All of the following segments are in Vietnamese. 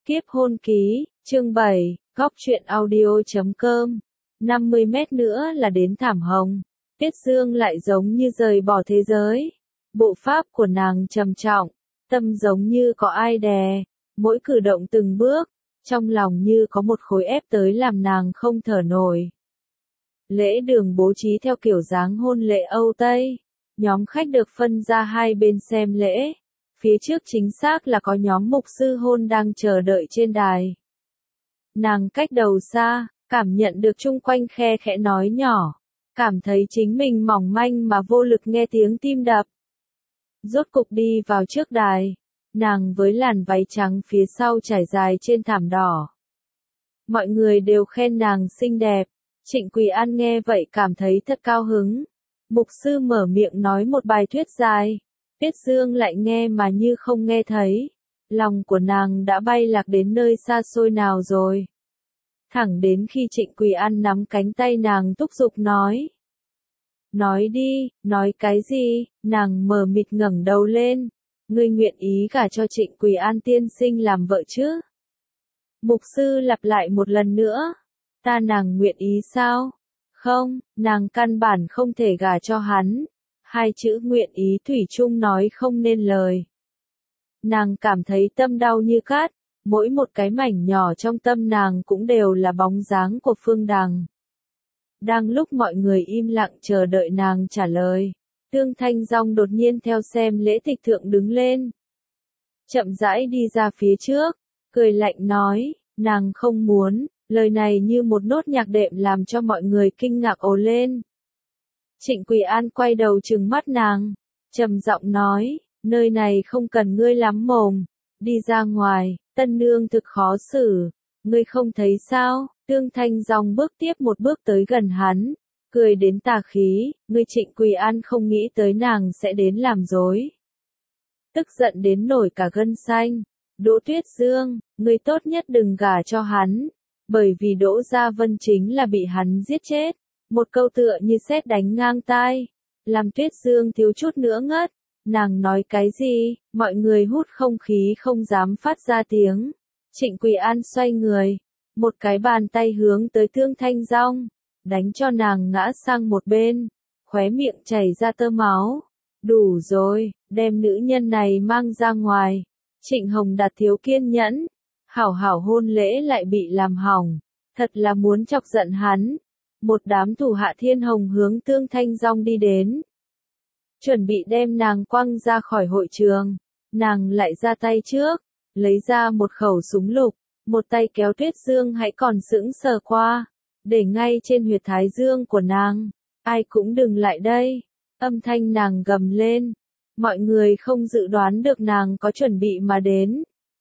Kiếp hôn ký, chương 7, góc truyện audio.com. 50 mét nữa là đến Thảm Hồng. Tiết Dương lại giống như rời bỏ thế giới. Bộ pháp của nàng trầm trọng, tâm giống như có ai đè, mỗi cử động từng bước, trong lòng như có một khối ép tới làm nàng không thở nổi. Lễ đường bố trí theo kiểu dáng hôn lễ Âu Tây. Nhóm khách được phân ra hai bên xem lễ. Phía trước chính xác là có nhóm mục sư hôn đang chờ đợi trên đài. Nàng cách đầu xa, cảm nhận được chung quanh khe khẽ nói nhỏ, cảm thấy chính mình mỏng manh mà vô lực nghe tiếng tim đập. Rốt cục đi vào trước đài, nàng với làn váy trắng phía sau trải dài trên thảm đỏ. Mọi người đều khen nàng xinh đẹp, Trịnh Quỳ An nghe vậy cảm thấy thật cao hứng. Mục sư mở miệng nói một bài thuyết dài. Tiết Dương lại nghe mà như không nghe thấy, lòng của nàng đã bay lạc đến nơi xa xôi nào rồi. Thẳng đến khi Trịnh Quỳ An nắm cánh tay nàng thúc giục nói. Nói đi, nói cái gì, nàng mờ mịt ngẩng đầu lên. Ngươi nguyện ý gả cho Trịnh Quỳ An tiên sinh làm vợ chứ? Mục sư lặp lại một lần nữa. Ta nàng nguyện ý sao? Không, nàng căn bản không thể gả cho hắn. Hai chữ nguyện ý thủy chung nói không nên lời. Nàng cảm thấy tâm đau như cát, mỗi một cái mảnh nhỏ trong tâm nàng cũng đều là bóng dáng của Phương Đằng. Đang lúc mọi người im lặng chờ đợi nàng trả lời, Tương Thanh Dong đột nhiên theo xem lễ tịch thượng đứng lên. Chậm rãi đi ra phía trước, cười lạnh nói, nàng không muốn, lời này như một nốt nhạc đệm làm cho mọi người kinh ngạc ồ lên. Trịnh Quỳ An quay đầu trừng mắt nàng, trầm giọng nói, nơi này không cần ngươi lắm mồm, đi ra ngoài, tân nương thực khó xử, ngươi không thấy sao? Tương Thanh Dong bước tiếp một bước tới gần hắn, cười đến tà khí, ngươi Trịnh Quỳ An không nghĩ tới nàng sẽ đến làm dối. Tức giận đến nổi cả gân xanh, Đỗ Tuyết Dương, ngươi tốt nhất đừng gả cho hắn, bởi vì Đỗ Gia Vân chính là bị hắn giết chết. Một câu tựa như sét đánh ngang tai, làm Tuyết Dương thiếu chút nữa ngất. Nàng nói cái gì, mọi người hút không khí không dám phát ra tiếng. Trịnh Quỳ An xoay người, một cái bàn tay hướng tới Tương Thanh Dong, đánh cho nàng ngã sang một bên, khóe miệng chảy ra tơ máu. Đủ rồi, đem nữ nhân này mang ra ngoài. Trịnh Hồng Đạt thiếu kiên nhẫn, hảo hảo hôn lễ lại bị làm hỏng, thật là muốn chọc giận hắn. Một đám thủ hạ Thiên Hồng hướng Tương Thanh Dong đi đến, chuẩn bị đem nàng quăng ra khỏi hội trường. Nàng lại ra tay trước, lấy ra một khẩu súng lục, một tay kéo Tuyết Dương hãy còn sững sờ qua, để ngay trên huyệt thái dương của nàng. Ai cũng đừng lại đây, âm thanh nàng gầm lên. Mọi người không dự đoán được nàng có chuẩn bị mà đến.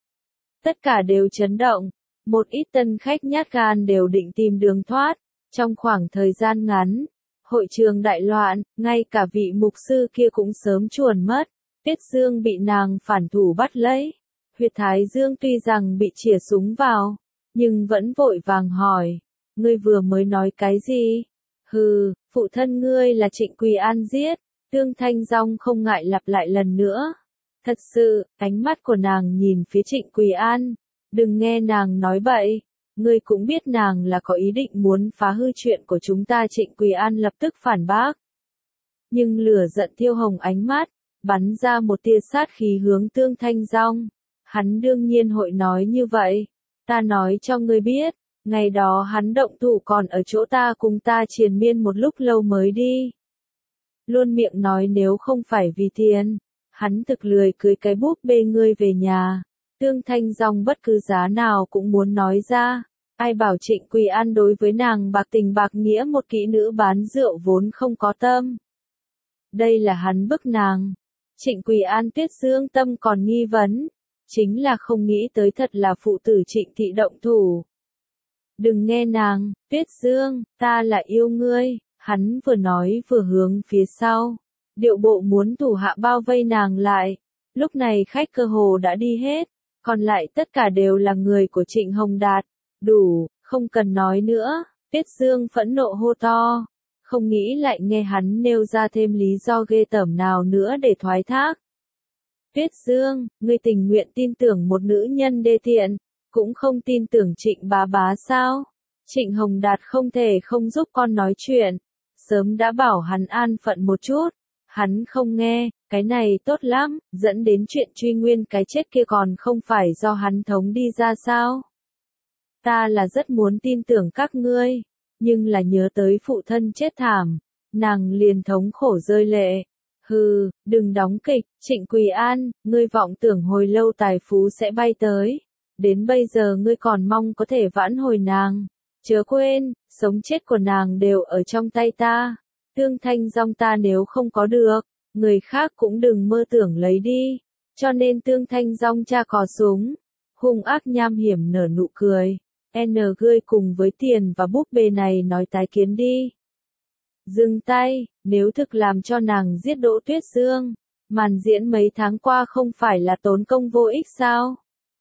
Tất cả đều chấn động, một ít tân khách nhát gan đều định tìm đường thoát. Trong khoảng thời gian ngắn, hội trường đại loạn, ngay cả vị mục sư kia cũng sớm chuồn mất. Tiết Dương bị nàng phản thủ bắt lấy. Huyệt thái dương tuy rằng bị chĩa súng vào, nhưng vẫn vội vàng hỏi, ngươi vừa mới nói cái gì? Hừ, phụ thân ngươi là Trịnh Quỳ An giết. Tương Thanh Dong không ngại lặp lại lần nữa. Thật sự, ánh mắt của nàng nhìn phía Trịnh Quỳ An, đừng nghe nàng nói bậy. Ngươi cũng biết nàng là có ý định muốn phá hư chuyện của chúng ta. Trịnh Quỳ An lập tức phản bác. Nhưng lửa giận thiêu hồng ánh mắt, bắn ra một tia sát khí hướng Tương Thanh Dong. Hắn đương nhiên hội nói như vậy. Ta nói cho ngươi biết, ngày đó hắn động thủ còn ở chỗ ta cùng ta triền miên một lúc lâu mới đi. Luôn miệng nói nếu không phải vì tiền, hắn thực lười cưới cái búp bê ngươi về nhà. Tương Thanh Dong bất cứ giá nào cũng muốn nói ra, ai bảo Trịnh Quỳ An đối với nàng bạc tình bạc nghĩa, một kỹ nữ bán rượu vốn không có tâm. Đây là hắn bức nàng. Trịnh Quỳ An Tuyết Dương tâm còn nghi vấn, chính là không nghĩ tới thật là phụ tử Trịnh thị động thủ. Đừng nghe nàng, Tuyết Dương, ta là yêu ngươi. Hắn vừa nói vừa hướng phía sau, điệu bộ muốn thủ hạ bao vây nàng lại. Lúc này khách cơ hồ đã đi hết, còn lại tất cả đều là người của Trịnh Hồng Đạt. Đủ, không cần nói nữa. Tiết Dương phẫn nộ hô to, không nghĩ lại nghe hắn nêu ra thêm lý do ghê tởm nào nữa để thoái thác. Tuyết Dương, ngươi tình nguyện tin tưởng một nữ nhân đê tiện, cũng không tin tưởng Trịnh bá bá sao? Trịnh Hồng Đạt không thể không giúp con nói chuyện, sớm đã bảo hắn an phận một chút, hắn không nghe, cái này tốt lắm, dẫn đến chuyện truy nguyên cái chết kia còn không phải do hắn thống đi ra sao? Ta là rất muốn tin tưởng các ngươi, nhưng là nhớ tới phụ thân chết thảm, nàng liền thống khổ rơi lệ. Hừ, đừng đóng kịch, Trịnh Quỳ An, ngươi vọng tưởng hồi lâu tài phú sẽ bay tới. Đến bây giờ ngươi còn mong có thể vãn hồi nàng. Chớ quên, sống chết của nàng đều ở trong tay ta. Tương Thanh Dong ta nếu không có được, người khác cũng đừng mơ tưởng lấy đi. Cho nên Tương Thanh Dong cha cò súng, hung ác nham hiểm nở nụ cười. Ngươi cùng với tiền và búp bê này nói tái kiến đi. Dừng tay, nếu thực làm cho nàng giết Đỗ Tuyết Dương, màn diễn mấy tháng qua không phải là tốn công vô ích sao?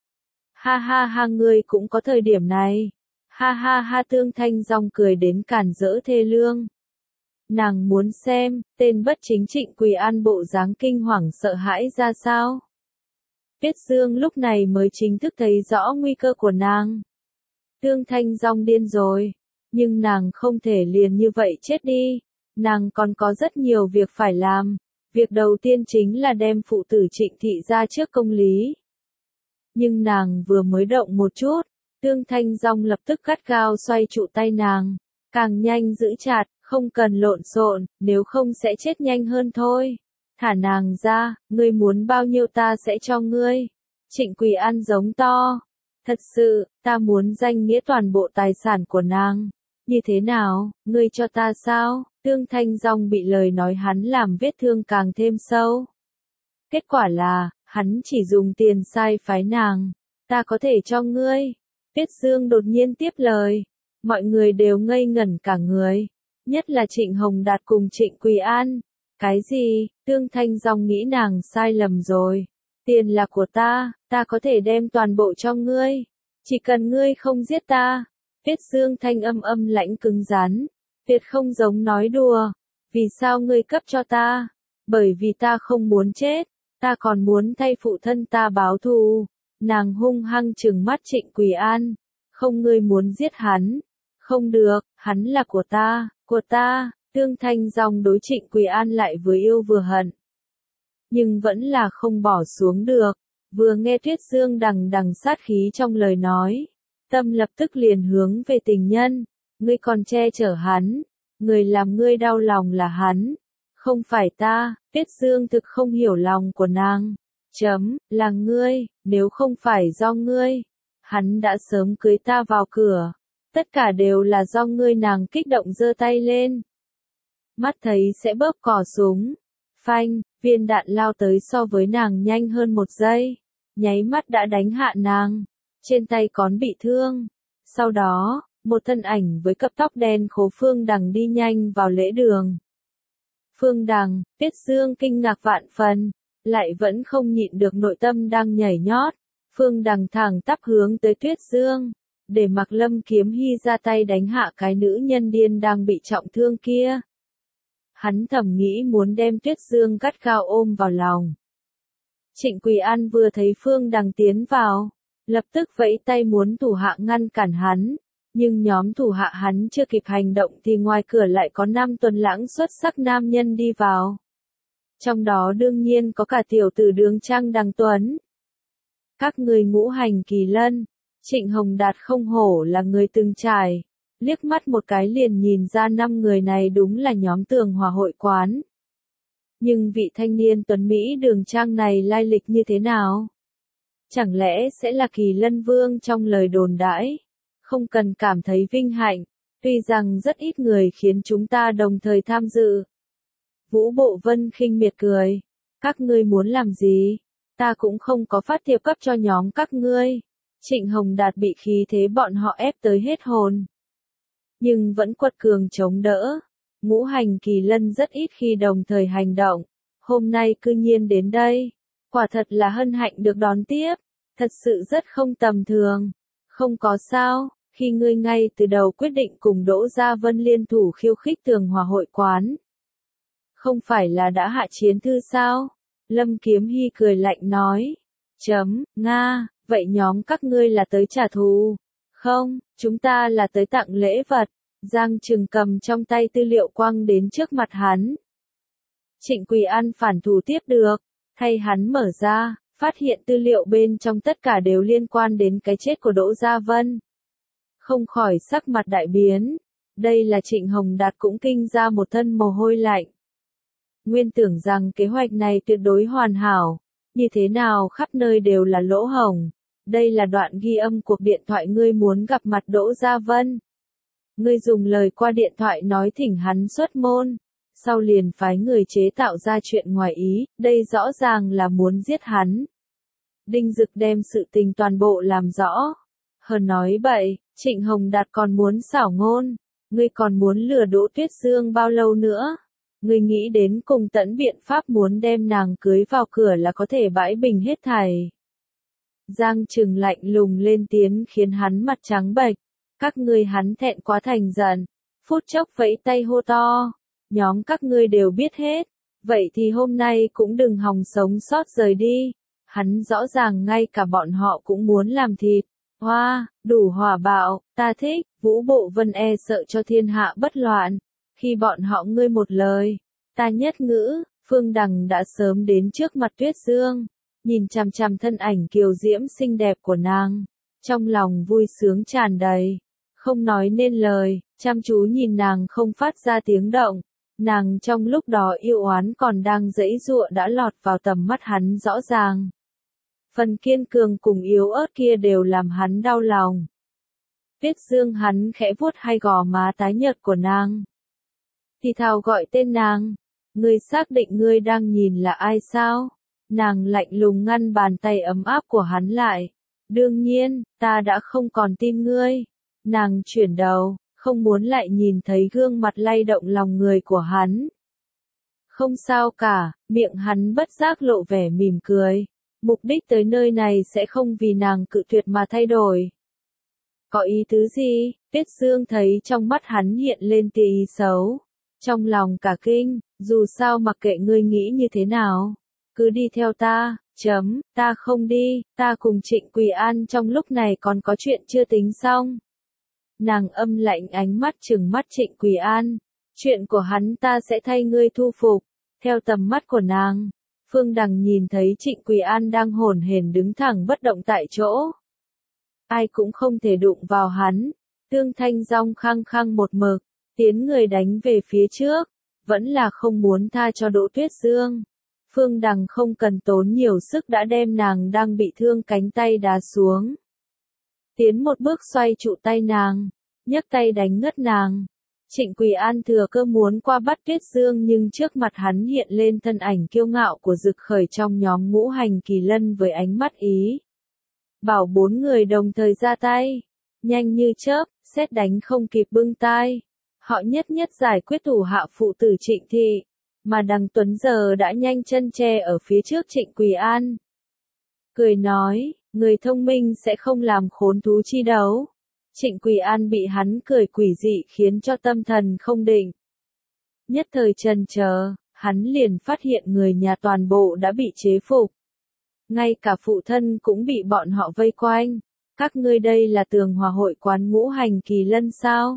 Ha ha ha, ngươi cũng có thời điểm này. Ha ha ha, Tương Thanh Dong cười đến cản rỡ thê lương. Nàng muốn xem, tên bất chính Trịnh Quỳ An bộ dáng kinh hoàng sợ hãi ra sao? Tuyết Dương lúc này mới chính thức thấy rõ nguy cơ của nàng. Tương Thanh Dong điên rồi, nhưng nàng không thể liền như vậy chết đi, nàng còn có rất nhiều việc phải làm. Việc đầu tiên chính là đem phụ tử Trịnh thị ra trước công lý. Nhưng nàng vừa mới động một chút, Tương Thanh Dong lập tức gắt gao xoay trụ tay nàng, càng nhanh giữ chặt, không cần lộn xộn, nếu không sẽ chết nhanh hơn thôi. Thả nàng ra, ngươi muốn bao nhiêu ta sẽ cho ngươi. Trịnh Quỳ An giống to. Thật sự, ta muốn danh nghĩa toàn bộ tài sản của nàng. Như thế nào, ngươi cho ta sao? Tương Thanh Dong bị lời nói hắn làm vết thương càng thêm sâu. Kết quả là, hắn chỉ dùng tiền sai phái nàng. Ta có thể cho ngươi. Tuyết Dương đột nhiên tiếp lời. Mọi người đều ngây ngẩn cả người. Nhất là Trịnh Hồng Đạt cùng Trịnh Quỳ An. Cái gì? Tương Thanh Dong nghĩ nàng sai lầm rồi. Tiền là của ta có thể đem toàn bộ cho ngươi. Chỉ cần ngươi không giết ta. Tuyết Dương thanh âm lãnh cứng rắn. Tuyệt không giống nói đùa. Vì sao ngươi cấp cho ta? Bởi vì ta không muốn chết. Ta còn muốn thay phụ thân ta báo thù. Nàng hung hăng trừng mắt Trịnh Quỳ An. Không, ngươi muốn giết hắn. Không được, hắn là của ta. Tương Thanh Dong đối Trịnh Quỳ An lại vừa yêu vừa hận. Nhưng vẫn là không bỏ xuống được. Vừa nghe Tuyết Dương đằng đằng sát khí trong lời nói, tâm lập tức liền hướng về tình nhân. Ngươi còn che chở hắn, người làm ngươi đau lòng là hắn, không phải ta. Tuyết Dương thực không hiểu lòng của nàng. Là ngươi, nếu không phải do ngươi, hắn đã sớm cưới ta vào cửa. Tất cả đều là do ngươi. Nàng kích động giơ tay lên. Mắt thấy sẽ bóp cò súng. Phanh, viên đạn lao tới so với nàng nhanh hơn một giây. Nháy mắt đã đánh hạ nàng. Trên tay còn bị thương. Sau đó, một thân ảnh với cặp tóc đen khố Phương Đằng đi nhanh vào lễ đường. Phương Đằng, Tuyết Dương kinh ngạc vạn phần, lại vẫn không nhịn được nội tâm đang nhảy nhót. Phương Đằng thẳng tắp hướng tới Tuyết Dương, để mặc Lâm Kiếm Hy ra tay đánh hạ cái nữ nhân điên đang bị trọng thương kia. Hắn thầm nghĩ muốn đem Tuyết Dương gắt gao ôm vào lòng. Trịnh Quỳ An vừa thấy Phương Đằng tiến vào, lập tức vẫy tay muốn thủ hạ ngăn cản hắn, nhưng nhóm thủ hạ hắn chưa kịp hành động thì ngoài cửa lại có 5 tuần lãng xuất sắc nam nhân đi vào. Trong đó đương nhiên có cả tiểu tử Đường Trang Đằng Tuấn. Các người ngũ hành kỳ lân. Trịnh Hồng Đạt không hổ là người từng trải, liếc mắt một cái liền nhìn ra 5 người này đúng là nhóm Tường Hòa hội quán. Nhưng vị thanh niên tuấn Mỹ Đường Trang này lai lịch như thế nào? Chẳng lẽ sẽ là Kỳ Lân Vương trong lời đồn đãi? Không cần cảm thấy vinh hạnh, tuy rằng rất ít người khiến chúng ta đồng thời tham dự. Vũ Bộ Vân khinh miệt cười. Các ngươi muốn làm gì? Ta cũng không có phát thiệp cấp cho nhóm các ngươi. Trịnh Hồng Đạt bị khí thế bọn họ ép tới hết hồn. Nhưng vẫn quật cường chống đỡ. Ngũ hành kỳ lân rất ít khi đồng thời hành động. Hôm nay cư nhiên đến đây. Quả thật là hân hạnh được đón tiếp. Thật sự rất không tầm thường. Không có sao, khi ngươi ngay từ đầu quyết định cùng Đỗ Gia Vân liên thủ khiêu khích Tường Hòa hội quán. Không phải là đã hạ chiến thư sao? Lâm Kiếm Hy cười lạnh nói. Nga, vậy nhóm các ngươi là tới trả thù? Không, chúng ta là tới tặng lễ vật. Giang Trừng cầm trong tay tư liệu quăng đến trước mặt hắn. Trịnh Quỳ An phản thủ tiếp được, thay hắn mở ra, phát hiện tư liệu bên trong tất cả đều liên quan đến cái chết của Đỗ Gia Vân. Không khỏi sắc mặt đại biến, đây là Trịnh Hồng Đạt cũng kinh ra một thân mồ hôi lạnh. Nguyên tưởng rằng kế hoạch này tuyệt đối hoàn hảo, như thế nào khắp nơi đều là lỗ hổng. Đây là đoạn ghi âm cuộc điện thoại ngươi muốn gặp mặt Đỗ Gia Vân. Ngươi dùng lời qua điện thoại nói thỉnh hắn xuất môn, sau liền phái người chế tạo ra chuyện ngoài ý, đây rõ ràng là muốn giết hắn. Đinh Dực đem sự tình toàn bộ làm rõ. Hơn nói bậy, Trịnh Hồng Đạt còn muốn xảo ngôn, ngươi còn muốn lừa Đỗ Tuyết Dương bao lâu nữa? Ngươi nghĩ đến cùng tận biện pháp muốn đem nàng cưới vào cửa là có thể bãi bình hết thảy. Giang Trừng lạnh lùng lên tiếng khiến hắn mặt trắng bệch. Các ngươi hắn thẹn quá thành giận, phút chốc vẫy tay hô to, nhóm các ngươi đều biết hết, vậy thì hôm nay cũng đừng hòng sống sót rời đi. Hắn rõ ràng ngay cả bọn họ cũng muốn làm thịt. Hoa, đủ hỏa bạo, ta thích. Vũ Bộ Vân e sợ cho thiên hạ bất loạn, khi bọn họ ngươi một lời, ta nhất ngữ. Phương Đằng đã sớm đến trước mặt Tuyết Dương, nhìn chằm chằm thân ảnh kiều diễm xinh đẹp của nàng, trong lòng vui sướng tràn đầy, không nói nên lời, chăm chú nhìn nàng không phát ra tiếng động. Nàng trong lúc đó yêu oán còn đang giãy giụa đã lọt vào tầm mắt hắn rõ ràng. Phần kiên cường cùng yếu ớt kia đều làm hắn đau lòng. Tuyết Dương hắn khẽ vuốt hai gò má tái nhợt của nàng. Thì thào gọi tên nàng. Ngươi xác định ngươi đang nhìn là ai sao? Nàng lạnh lùng ngăn bàn tay ấm áp của hắn lại. Đương nhiên, ta đã không còn tin ngươi. Nàng chuyển đầu, không muốn lại nhìn thấy gương mặt lay động lòng người của hắn. Không sao cả, miệng hắn bất giác lộ vẻ mỉm cười. Mục đích tới nơi này sẽ không vì nàng cự tuyệt mà thay đổi. Có ý tứ gì? Tuyết Dương thấy trong mắt hắn hiện lên tia ý xấu. Trong lòng cả kinh, dù sao mặc kệ ngươi nghĩ như thế nào. Cứ đi theo ta, ta không đi, ta cùng Trịnh Quỳ An trong lúc này còn có chuyện chưa tính xong. Nàng âm lạnh ánh mắt trừng mắt Trịnh Quỳ An. Chuyện của hắn ta sẽ thay ngươi thu phục. Theo tầm mắt của nàng, Phương Đằng nhìn thấy Trịnh Quỳ An đang hổn hển đứng thẳng bất động tại chỗ. Ai cũng không thể đụng vào hắn. Tương Thanh Dong khăng khăng một mực, tiến người đánh về phía trước, vẫn là không muốn tha cho Đỗ Tuyết Dương. Phương Đằng không cần tốn nhiều sức đã đem nàng đang bị thương cánh tay đá xuống. Tiến một bước xoay trụ tay nàng, nhấc tay đánh ngất nàng. Trịnh Quỳ An thừa cơ muốn qua bắt Tuyết Dương nhưng trước mặt hắn hiện lên thân ảnh kiêu ngạo của Dực Khởi trong nhóm Ngũ Hành Kỳ Lân với ánh mắt ý. Bảo bốn người đồng thời ra tay, nhanh như chớp, sét đánh không kịp bưng tai. Họ nhất nhất giải quyết thủ hạ phụ tử Trịnh Thị, mà Đằng Tuấn giờ đã nhanh chân che ở phía trước Trịnh Quỳ An. Cười nói, người thông minh sẽ không làm khốn thú chi đấu. Trịnh Quỳ An bị hắn cười quỷ dị khiến cho tâm thần không định. Nhất thời chần chờ, hắn liền phát hiện người nhà toàn bộ đã bị chế phục. Ngay cả phụ thân cũng bị bọn họ vây quanh. Các ngươi đây là tường hòa hội quán Ngũ Hành Kỳ Lân sao?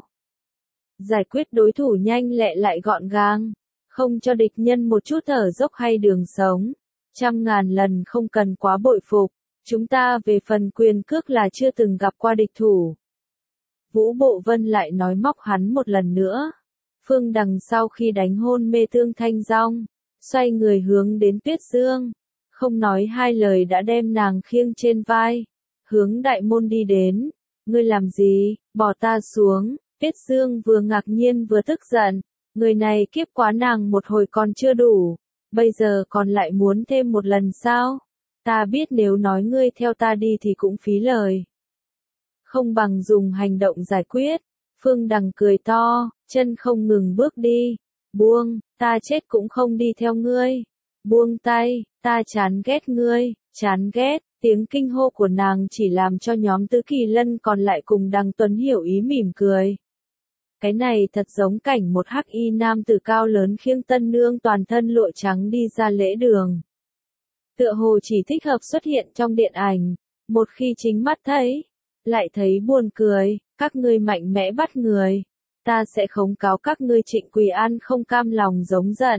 Giải quyết đối thủ nhanh lẹ lại gọn gàng, không cho địch nhân một chút thở dốc hay đường sống. Trăm ngàn lần không cần quá bội phục, chúng ta về phần quyền cước là chưa từng gặp qua địch thủ. Vũ Bộ Vân lại nói móc hắn một lần nữa. Phương Đằng sau khi đánh hôn mê Tương Thanh Dong, xoay người hướng đến Tuyết Dương, không nói hai lời đã đem nàng khiêng trên vai, hướng đại môn đi đến. Ngươi làm gì, bỏ ta xuống. Tuyết Dương vừa ngạc nhiên vừa tức giận, người này kiếp quá nàng một hồi còn chưa đủ, bây giờ còn lại muốn thêm một lần sao? Ta biết nếu nói ngươi theo ta đi thì cũng phí lời. Không bằng dùng hành động giải quyết. Phương Đằng cười to, chân không ngừng bước đi. Buông, ta chết cũng không đi theo ngươi. Buông tay, ta chán ghét ngươi, chán ghét. Tiếng kinh hô của nàng chỉ làm cho nhóm Tứ Kỳ Lân còn lại cùng Đằng Tuấn hiểu ý mỉm cười. Cái này thật giống cảnh một hắc y nam tử cao lớn khiêng tân nương toàn thân lụa trắng đi ra lễ đường. Tựa hồ chỉ thích hợp xuất hiện trong điện ảnh, Một khi chính mắt thấy, lại thấy buồn cười, các ngươi mạnh mẽ bắt người. Ta sẽ khống cáo các ngươi. Trịnh Quỳ An không cam lòng giống giận.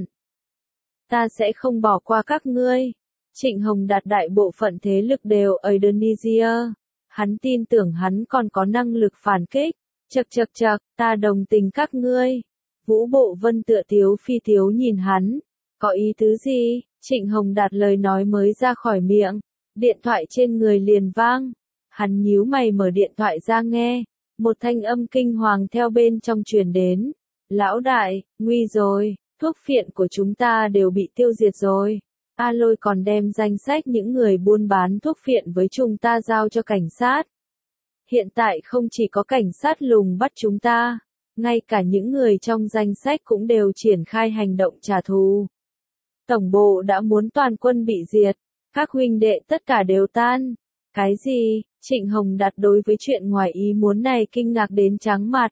Ta sẽ không bỏ qua các ngươi. Trịnh Hồng Đạt đại bộ phận thế lực đều ở Indonesia. Hắn tin tưởng hắn còn có năng lực phản kích. Chậc, ta đồng tình các ngươi. Vũ Bộ Vân tựa tiếu phi tiếu nhìn hắn. Có ý tứ gì? Trịnh Hồng Đạt lời nói mới ra khỏi miệng. Điện thoại trên người liền vang. Hắn nhíu mày mở điện thoại ra nghe. Một thanh âm kinh hoàng theo bên trong truyền đến. Lão đại, nguy rồi, thuốc phiện của chúng ta đều bị tiêu diệt rồi. A Lôi còn đem danh sách những người buôn bán thuốc phiện với chúng ta giao cho cảnh sát. Hiện tại không chỉ có cảnh sát lùng bắt chúng ta, ngay cả những người trong danh sách cũng đều triển khai hành động trả thù. Tổng bộ đã muốn toàn quân bị diệt, các huynh đệ tất cả đều tan. Cái gì? Trịnh Hồng Đạt đối với chuyện ngoài ý muốn này kinh ngạc đến trắng mặt.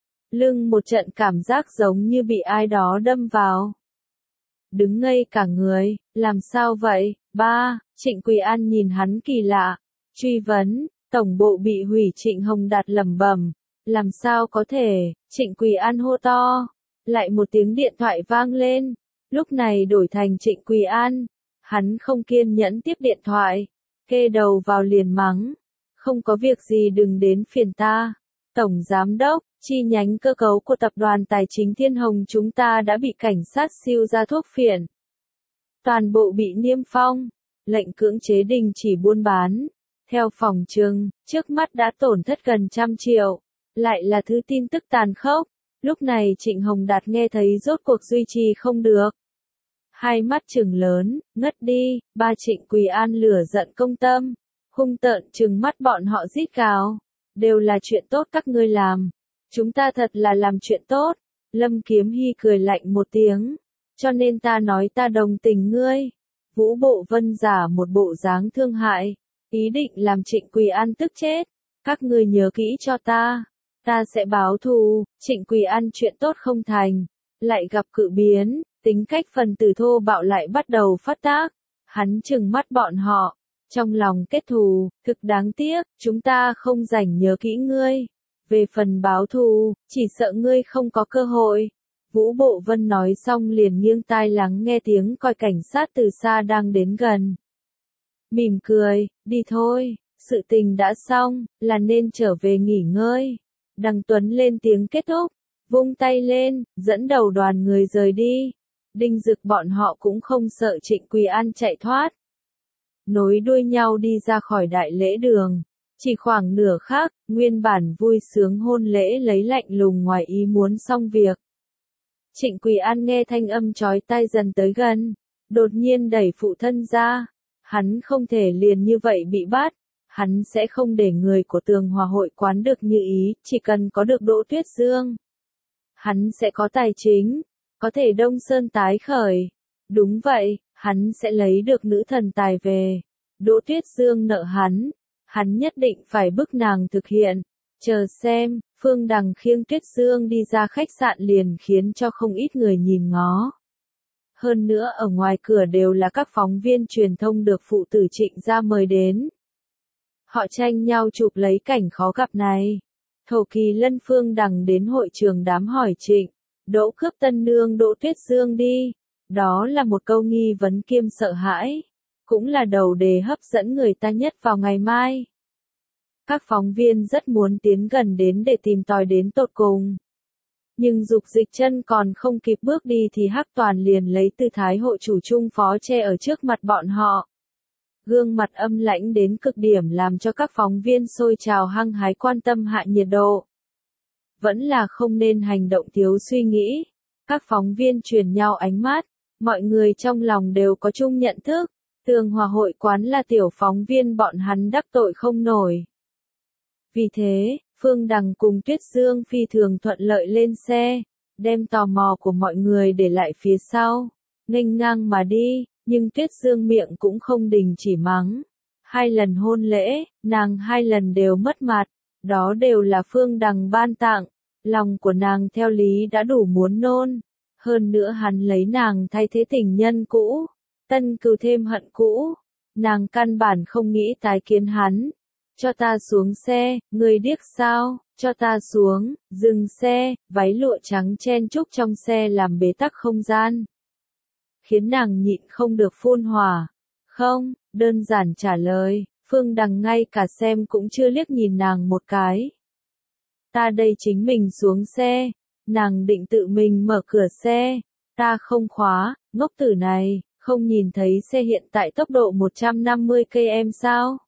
Lưng một trận cảm giác giống như bị ai đó đâm vào. Đứng ngây cả người, làm sao vậy? Ba, Trịnh Quỳ An nhìn hắn kỳ lạ. Truy vấn, tổng bộ bị hủy. Trịnh Hồng Đạt lẩm bẩm. Làm sao có thể? Trịnh Quỳ An hô to. Lại một tiếng điện thoại vang lên. Lúc này đổi thành Trịnh Quỳ An. Hắn không kiên nhẫn tiếp điện thoại. Kê đầu vào liền mắng. Không có việc gì đừng đến phiền ta. Tổng Giám đốc, chi nhánh cơ cấu của tập đoàn tài chính Thiên Hồng chúng ta đã bị cảnh sát siêu ra thuốc phiện. Toàn bộ bị niêm phong, lệnh cưỡng chế đình chỉ buôn bán. Theo phòng trừng, trước mắt đã tổn thất gần 100 triệu. Lại là thứ tin tức tàn khốc. Lúc này Trịnh Hồng Đạt nghe thấy rốt cuộc duy trì không được. Hai mắt trừng lớn, ngất đi. Ba, Trịnh Quỳ An lửa giận công tâm. Hung tợn trừng mắt bọn họ rít gào. Đều là chuyện tốt các ngươi làm. Chúng ta thật là làm chuyện tốt. Lâm Kiếm Hy cười lạnh một tiếng. Cho nên ta nói ta đồng tình ngươi. Vũ Bộ Vân giả một bộ dáng thương hại. Ý định làm Trịnh Quỳ An tức chết. Các ngươi nhớ kỹ cho ta. Ta sẽ báo thù. Trịnh Quỳ An chuyện tốt không thành. Lại gặp cự biến. Tính cách phần tử thô bạo lại bắt đầu phát tác. Hắn trừng mắt bọn họ. Trong lòng kết thù, thực đáng tiếc, chúng ta không rảnh nhớ kỹ ngươi. Về phần báo thù, chỉ sợ ngươi không có cơ hội. Vũ Bộ Vân nói xong liền nghiêng tai lắng nghe tiếng còi cảnh sát từ xa đang đến gần. Mỉm cười, đi thôi, sự tình đã xong, là nên trở về nghỉ ngơi. Đằng Tuấn lên tiếng kết thúc, vung tay lên, dẫn đầu đoàn người rời đi. Đinh Dực bọn họ cũng không sợ Trịnh Quỳ An chạy thoát. Nối đuôi nhau đi ra khỏi đại lễ đường. Chỉ khoảng nửa khắc, nguyên bản vui sướng hôn lễ lấy lạnh lùng ngoài ý muốn xong việc. Trịnh Quỳ An nghe thanh âm chói tai dần tới gần, đột nhiên đẩy phụ thân ra. Hắn không thể liền như vậy bị bắt. Hắn sẽ không để người của Tường Hòa hội quán được như ý, chỉ cần có được Đỗ Tuyết Dương. Hắn sẽ có tài chính, có thể Đông Sơn tái khởi. Đúng vậy, hắn sẽ lấy được nữ thần tài về. Đỗ Tuyết Dương nợ hắn nhất định phải bức nàng thực hiện. Chờ xem, Phương Đằng khiêng Tuyết Dương đi ra khách sạn liền khiến cho không ít người nhìn ngó. Hơn nữa ở ngoài cửa đều là các phóng viên truyền thông được phụ tử Trịnh gia mời đến. Họ tranh nhau chụp lấy cảnh khó gặp này. Thổ Kỳ Lân Phương Đằng đến hội trường đám hỏi Trịnh, Đỗ cướp tân nương Đỗ Tuyết Dương đi. Đó là một câu nghi vấn kiêm sợ hãi. Cũng là đầu đề hấp dẫn người ta nhất vào ngày mai. Các phóng viên rất muốn tiến gần đến để tìm tòi đến tột cùng. Nhưng Dục Dịch Chân còn không kịp bước đi thì Hắc Toàn liền lấy tư thái hội chủ chung phó che ở trước mặt bọn họ. Gương mặt âm lãnh đến cực điểm làm cho các phóng viên sôi trào hăng hái quan tâm hạ nhiệt độ. Vẫn là không nên hành động thiếu suy nghĩ. Các phóng viên truyền nhau ánh mắt, mọi người trong lòng đều có chung nhận thức. Tường Hòa hội quán là tiểu phóng viên bọn hắn đắc tội không nổi. Vì thế, Phương Đằng cùng Tuyết Dương phi thường thuận lợi lên xe, đem tò mò của mọi người để lại phía sau, nghênh ngang mà đi, nhưng Tuyết Dương miệng cũng không đình chỉ mắng. 2 lần hôn lễ, nàng 2 lần đều mất mặt, đó đều là Phương Đằng ban tặng, lòng của nàng theo lý đã đủ muốn nôn, hơn nữa hắn lấy nàng thay thế tình nhân cũ, tân cừu thêm hận cũ. Nàng căn bản không nghĩ tái kiến hắn. Cho ta xuống xe, ngươi điếc sao, cho ta xuống, dừng xe, váy lụa trắng chen chúc trong xe làm bế tắc không gian. Khiến nàng nhịn không được phun hỏa. Không, đơn giản trả lời, Phương Đằng ngay cả xem cũng chưa liếc nhìn nàng một cái. Ta đây chính mình xuống xe, nàng định tự mình mở cửa xe, ta không khóa, ngốc tử này, không nhìn thấy xe hiện tại tốc độ 150 km sao?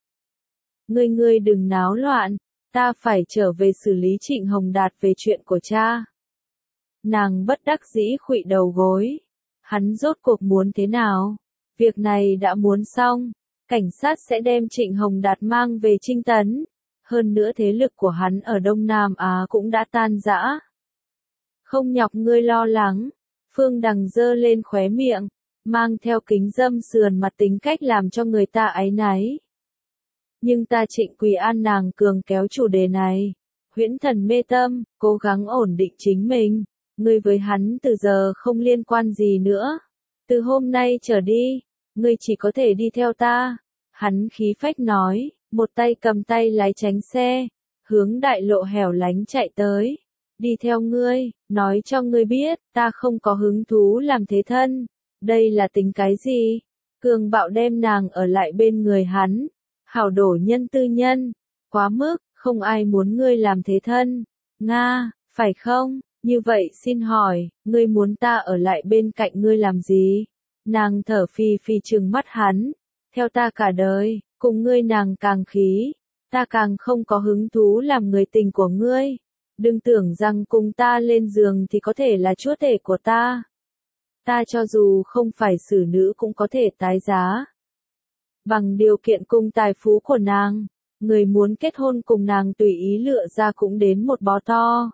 Ngươi đừng náo loạn, ta phải trở về xử lý Trịnh Hồng Đạt về chuyện của cha. Nàng bất đắc dĩ khuỵu đầu gối. Hắn rốt cuộc muốn thế nào? Việc này đã muốn xong, cảnh sát sẽ đem Trịnh Hồng Đạt mang về Trinh Tấn. Hơn nữa thế lực của hắn ở Đông Nam Á cũng đã tan rã. Không nhọc ngươi lo lắng, Phương Đằng giơ lên khóe miệng, mang theo kính dâm sườn mặt tính cách làm cho người ta áy náy. Nhưng ta Trịnh Quỳ An nàng cường kéo chủ đề này. Huyễn Thần mê tâm, cố gắng ổn định chính mình. Ngươi với hắn từ giờ không liên quan gì nữa. Từ hôm nay trở đi, ngươi chỉ có thể đi theo ta. Hắn khí phách nói, một tay cầm tay lái tránh xe, hướng đại lộ hẻo lánh chạy tới. Đi theo ngươi, nói cho ngươi biết, ta không có hứng thú làm thế thân. Đây là tính cái gì? Cường bạo đem nàng ở lại bên người hắn. Hảo đổ nhân tư nhân. Quá mức, không ai muốn ngươi làm thế thân. Nga, phải không? Như vậy xin hỏi, ngươi muốn ta ở lại bên cạnh ngươi làm gì? Nàng thở phì phì trừng mắt hắn. Theo ta cả đời, cùng ngươi nàng càng khí. Ta càng không có hứng thú làm người tình của ngươi. Đừng tưởng rằng cùng ta lên giường thì có thể là chúa tể của ta. Ta cho dù không phải xử nữ cũng có thể tái giá. Bằng điều kiện cùng tài phú của nàng, người muốn kết hôn cùng nàng tùy ý lựa ra cũng đến một bó to.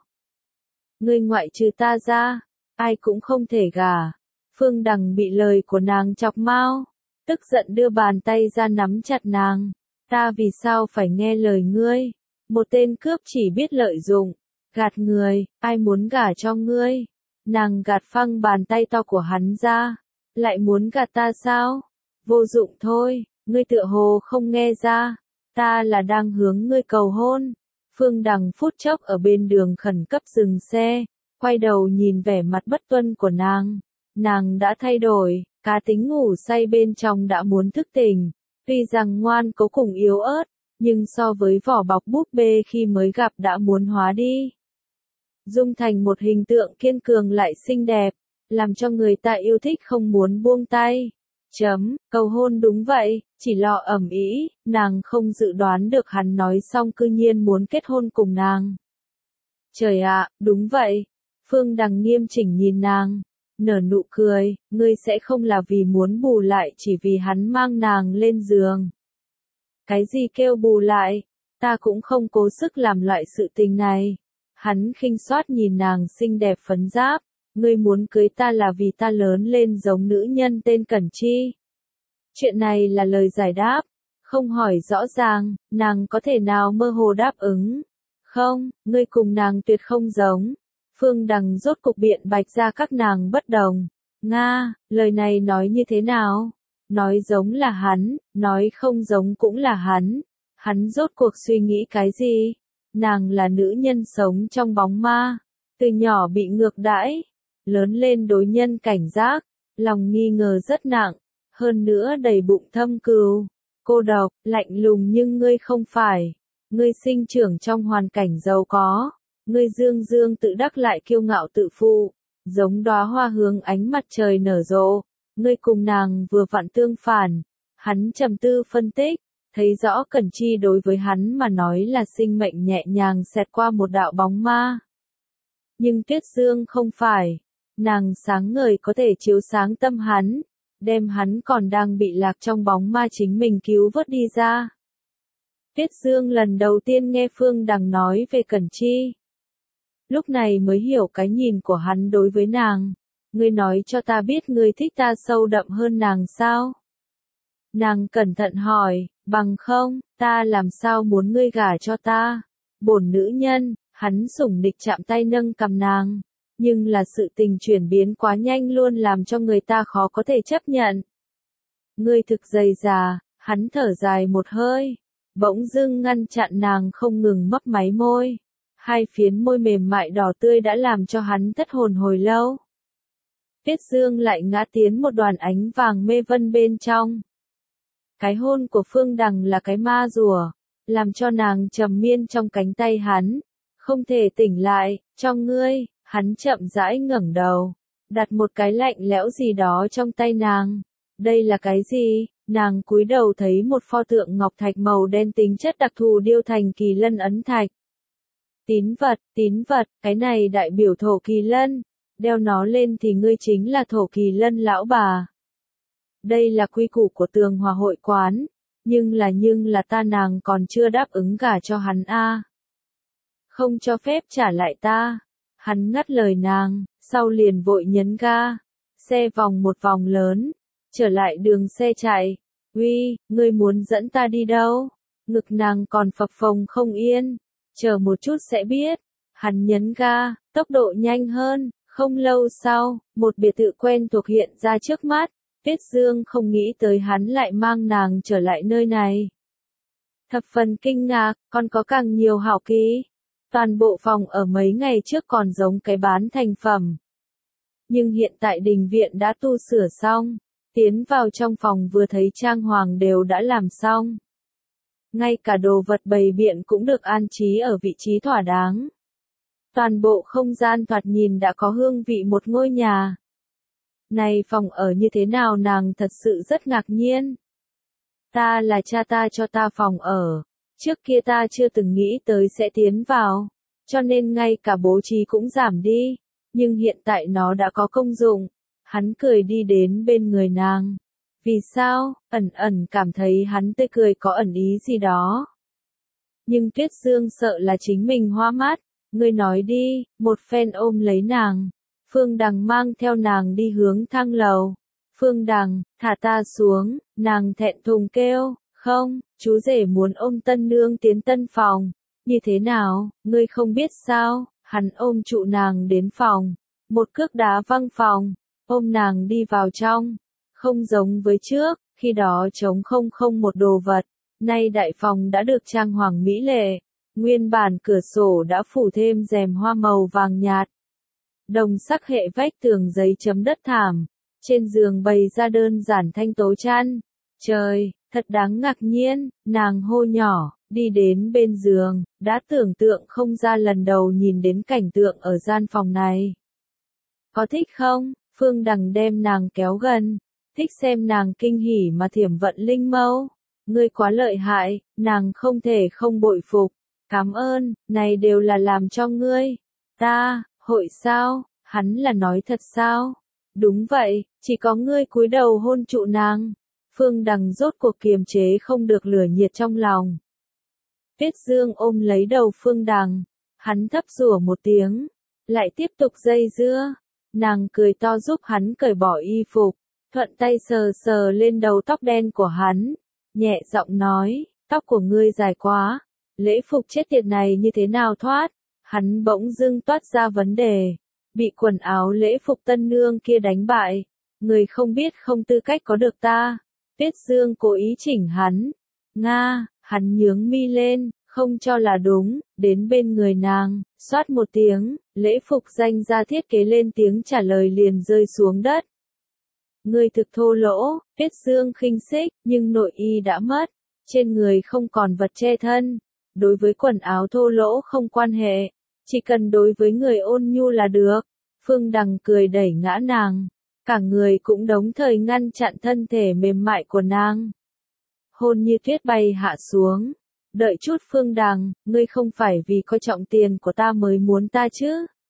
Ngươi ngoại trừ ta ra, ai cũng không thể gả. Phương Đằng bị lời của nàng chọc mau, tức giận đưa bàn tay ra nắm chặt nàng. Ta vì sao phải nghe lời ngươi? Một tên cướp chỉ biết lợi dụng, gạt người, ai muốn gả cho ngươi? Nàng gạt phăng bàn tay to của hắn ra, lại muốn gạt ta sao? Vô dụng thôi, ngươi tựa hồ không nghe ra, ta là đang hướng ngươi cầu hôn. Phương Đằng phút chốc ở bên đường khẩn cấp dừng xe, quay đầu nhìn vẻ mặt bất tuân của nàng. Nàng đã thay đổi, cá tính ngủ say bên trong đã muốn thức tỉnh. Tuy rằng ngoan cố cùng yếu ớt, nhưng so với vỏ bọc búp bê khi mới gặp đã muốn hóa đi. Dung thành một hình tượng kiên cường lại xinh đẹp, làm cho người ta yêu thích không muốn buông tay. Cầu hôn đúng vậy, chỉ lo ầm ĩ, nàng không dự đoán được hắn nói xong cư nhiên muốn kết hôn cùng nàng. Trời ạ, đúng vậy. Phương Đằng nghiêm chỉnh nhìn nàng, nở nụ cười, ngươi sẽ không là vì muốn bù lại chỉ vì hắn mang nàng lên giường. Cái gì kêu bù lại, ta cũng không cố sức làm loại sự tình này. Hắn khinh soát nhìn nàng xinh đẹp phấn giáp, ngươi muốn cưới ta là vì ta lớn lên giống nữ nhân tên Cẩn Chi. Chuyện này là lời giải đáp, không hỏi rõ ràng, nàng có thể nào mơ hồ đáp ứng. Không, ngươi cùng nàng tuyệt không giống. Phương Đằng rốt cục biện bạch ra các nàng bất đồng. Nga, lời này nói như thế nào? Nói giống là hắn, nói không giống cũng là hắn. Hắn rốt cuộc suy nghĩ cái gì? Nàng là nữ nhân sống trong bóng ma, từ nhỏ bị ngược đãi, lớn lên đối nhân cảnh giác, lòng nghi ngờ rất nặng, hơn nữa đầy bụng thâm cừu, cô độc, lạnh lùng nhưng ngươi không phải. Ngươi sinh trưởng trong hoàn cảnh giàu có, ngươi dương dương tự đắc lại kiêu ngạo tự phụ, giống đóa hoa hướng ánh mặt trời nở rộ. Ngươi cùng nàng vừa vặn tương phản. Hắn trầm tư phân tích, thấy rõ Cẩn Chi đối với hắn mà nói là sinh mệnh nhẹ nhàng xẹt qua một đạo bóng ma. Nhưng Tuyết Dương không phải, nàng sáng ngời có thể chiếu sáng tâm hắn, đem hắn còn đang bị lạc trong bóng ma chính mình cứu vớt đi ra. Tuyết Dương lần đầu tiên nghe Phương Đằng nói về Cẩn Chi. Lúc này mới hiểu cái nhìn của hắn đối với nàng. Ngươi nói cho ta biết ngươi thích ta sâu đậm hơn nàng sao? Nàng cẩn thận hỏi, bằng không, ta làm sao muốn ngươi gả cho ta? Bổn nữ nhân, hắn sủng nịch chạm tay nâng cầm nàng. Nhưng là sự tình chuyển biến quá nhanh luôn làm cho người ta khó có thể chấp nhận. Ngươi thực dày dà, Hắn thở dài một hơi, bỗng dưng ngăn chặn nàng không ngừng mấp máy môi. Hai phiến môi mềm mại đỏ tươi đã làm cho hắn thất hồn hồi lâu. Tuyết Dương lại ngã tiến một đoàn ánh vàng mê vân bên trong. Cái hôn của Phương Đằng là cái ma rùa, làm cho nàng trầm miên trong cánh tay hắn, không thể tỉnh lại. Trong ngươi, hắn chậm rãi ngẩng đầu, đặt một cái lạnh lẽo gì đó trong tay nàng. Đây là cái gì? Nàng cúi đầu thấy một pho tượng ngọc thạch màu đen tính chất đặc thù điêu thành kỳ lân ấn thạch. Tín vật, cái này đại biểu thổ kỳ lân, đeo nó lên thì ngươi chính là thổ kỳ lân lão bà. Đây là quy củ của Tường Hòa hội quán, nhưng là ta nàng còn chưa đáp ứng gả cho hắn a. Không cho phép trả lại ta. Hắn ngắt lời nàng, sau liền vội nhấn ga, xe vòng một vòng lớn, trở lại đường xe chạy. Uy, ngươi muốn dẫn ta đi đâu? Ngực nàng còn phập phồng không yên. Chờ một chút sẽ biết. Hắn nhấn ga, tốc độ nhanh hơn. Không lâu sau, một biệt thự quen thuộc hiện ra trước mắt. Tuyết Dương không nghĩ tới hắn lại mang nàng trở lại nơi này. Thập phần kinh ngạc, còn có càng nhiều hảo ký. Toàn bộ phòng ở mấy ngày trước còn giống cái bán thành phẩm. Nhưng hiện tại đình viện đã tu sửa xong. Tiến vào trong phòng vừa thấy trang hoàng đều đã làm xong. Ngay cả đồ vật bày biện cũng được an trí ở vị trí thỏa đáng. Toàn bộ không gian thoạt nhìn đã có hương vị một ngôi nhà. Này phòng ở như thế nào nàng thật sự rất ngạc nhiên. Ta là cha ta cho ta phòng ở. Trước kia ta chưa từng nghĩ tới sẽ tiến vào. Cho nên ngay cả bố trí cũng giảm đi. Nhưng hiện tại nó đã có công dụng. Hắn cười đi đến bên người nàng. Vì sao? Ẩn cảm thấy hắn tươi cười có ẩn ý gì đó. Nhưng Tuyết Dương sợ là chính mình hoa mắt. Ngươi nói đi, một phen ôm lấy nàng. Phương Đằng mang theo nàng đi hướng thang lầu. Phương Đằng, thả ta xuống, nàng thẹn thùng kêu, không, chú rể muốn ôm tân nương tiến tân phòng. Như thế nào, ngươi không biết sao? Hắn ôm trụ nàng đến phòng. Một cước đá văng phòng, ôm nàng đi vào trong. Không giống với trước, khi đó trống không một đồ vật. Nay đại phòng đã được trang hoàng mỹ lệ. Nguyên bản cửa sổ đã phủ thêm rèm hoa màu vàng nhạt. Đồng sắc hệ vách tường giấy chấm đất thảm. Trên giường bày ra đơn giản thanh tố chăn. Trời, thật đáng ngạc nhiên, nàng hô nhỏ, đi đến bên giường, đã tưởng tượng không ra lần đầu nhìn đến cảnh tượng ở gian phòng này. Có thích không? Phương Đằng đem nàng kéo gần. Thích xem nàng kinh hỉ mà thiểm vận linh mâu. Ngươi quá lợi hại, nàng không thể không bội phục. Cảm ơn, này đều là làm cho ngươi. Ta, hội sao? Hắn là nói thật sao? Đúng vậy, chỉ có ngươi cúi đầu hôn trụ nàng. Phương Đằng rốt cuộc kiềm chế không được lửa nhiệt trong lòng. Tuyết Dương ôm lấy đầu Phương Đằng. Hắn thấp rủa một tiếng. Lại tiếp tục dây dưa. Nàng cười to giúp hắn cởi bỏ y phục. Thuận tay sờ sờ lên đầu tóc đen của hắn. Nhẹ giọng nói, tóc của ngươi dài quá. Lễ phục chết tiệt này như thế nào thoát? Hắn bỗng dưng toát ra vấn đề. Bị quần áo lễ phục tân nương kia đánh bại. Người không biết không tư cách có được ta. Tuyết Dương cố ý chỉnh hắn. Nga, hắn nhướng mi lên, không cho là đúng, đến bên người nàng, xoát một tiếng, lễ phục danh ra thiết kế lên tiếng trả lời liền rơi xuống đất. Người thực thô lỗ, Tuyết Dương khinh xích, nhưng nội y đã mất, trên người không còn vật che thân. Đối với quần áo thô lỗ không quan hệ, chỉ cần đối với người ôn nhu là được. Phương Đằng cười đẩy ngã nàng, cả người cũng đồng thời ngăn chặn thân thể mềm mại của nàng. Hôn như tuyết bay hạ xuống. Đợi chút Phương Đằng, ngươi không phải vì coi trọng tiền của ta mới muốn ta chứ?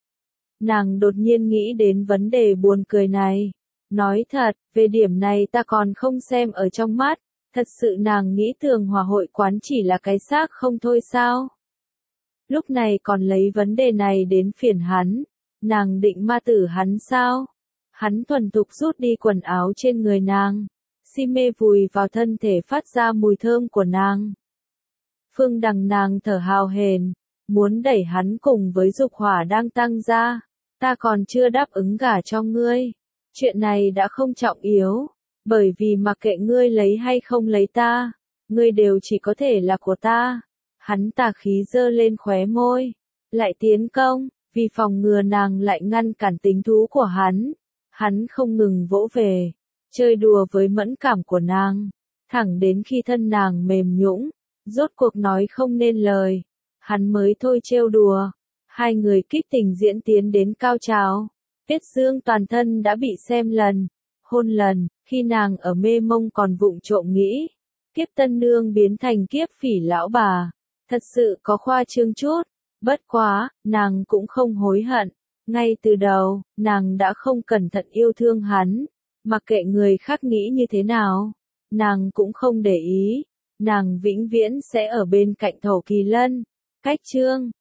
Nàng đột nhiên nghĩ đến vấn đề buồn cười này. Nói thật, về điểm này ta còn không xem ở trong mắt. Thật sự nàng nghĩ Tường Hòa hội quán chỉ là cái xác không thôi sao? Lúc này còn lấy vấn đề này đến phiền hắn. Nàng định ma tử hắn sao? Hắn thuần thục rút đi quần áo trên người nàng. Si mê vùi vào thân thể phát ra mùi thơm của nàng. Phương Đằng nàng thở hào hển, muốn đẩy hắn cùng với dục hỏa đang tăng ra. Ta còn chưa đáp ứng gả cho ngươi. Chuyện này đã không trọng yếu. Bởi vì mặc kệ ngươi lấy hay không lấy ta, ngươi đều chỉ có thể là của ta. Hắn tà khí giơ lên khóe môi, lại tiến công, vì phòng ngừa nàng lại ngăn cản tính thú của hắn. Hắn không ngừng vỗ về, chơi đùa với mẫn cảm của nàng, thẳng đến khi thân nàng mềm nhũn, rốt cuộc nói không nên lời, hắn mới thôi trêu đùa. Hai người kích tình diễn tiến đến cao trào. Tiết Dương toàn thân đã bị xem lần, hôn lần, khi nàng ở mê mông còn vụng trộm nghĩ, kiếp tân nương biến thành kiếp phỉ lão bà, thật sự có khoa trương chút, bất quá, nàng cũng không hối hận, ngay từ đầu, nàng đã không cẩn thận yêu thương hắn, mặc kệ người khác nghĩ như thế nào, nàng cũng không để ý, nàng vĩnh viễn sẽ ở bên cạnh Thổ Kỳ Lân. Cách chương